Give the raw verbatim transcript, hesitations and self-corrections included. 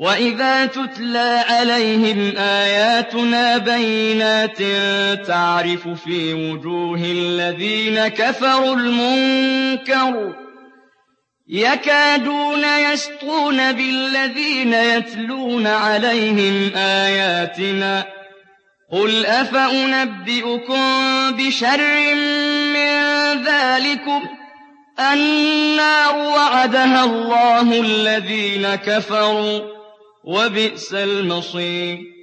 وَإِذَا تُتْلَىٰ عَلَيْهِمْ آيَاتُنَا بَيِّنَاتٍ تَعْرِفُ فِي وُجُوهِ الَّذِينَ كَفَرُوا الْمُنكَرَ يَكَادُونَ يَسْطُونَ بِالَّذِينَ يَتْلُونَ عَلَيْهِمْ آيَاتِنَا ۗ قُلْ أَفَأُنَبِّئُكُم بِشَرٍّ مِّن ذَٰلِكُمُ النَّارُ وَعَدَهَا اللَّهُ الَّذِينَ كَفَرُوا ۖ وَبِئْسَ الْمَصِيرُ